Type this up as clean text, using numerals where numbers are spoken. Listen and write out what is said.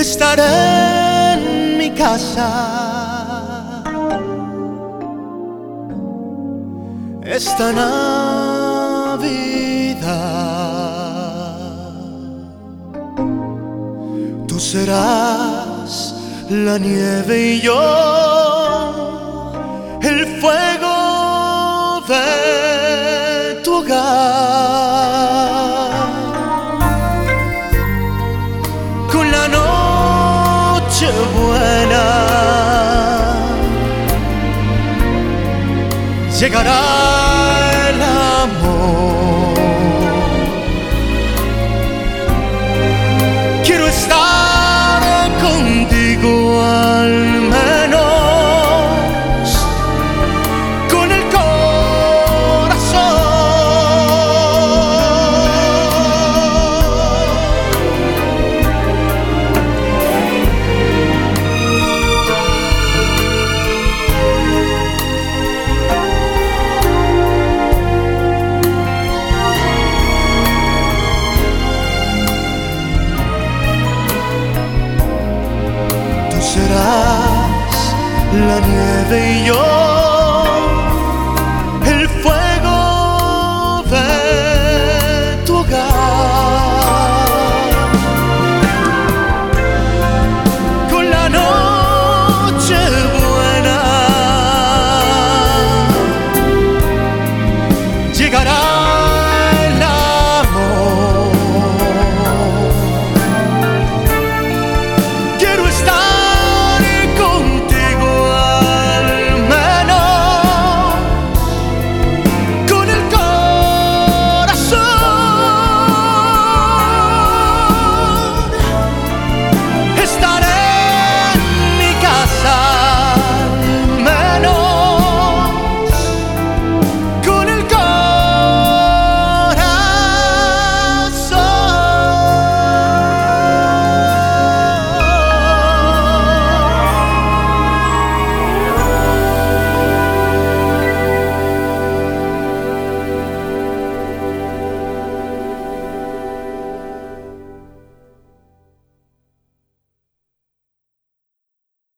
estaré en mi casa esta Navidad. Tú serás la nieve y yo el fuego de tu hogar. Con la noche buena llegará el amor. Quiero estar contigo al menos con el corazón. Serás la nieve y yo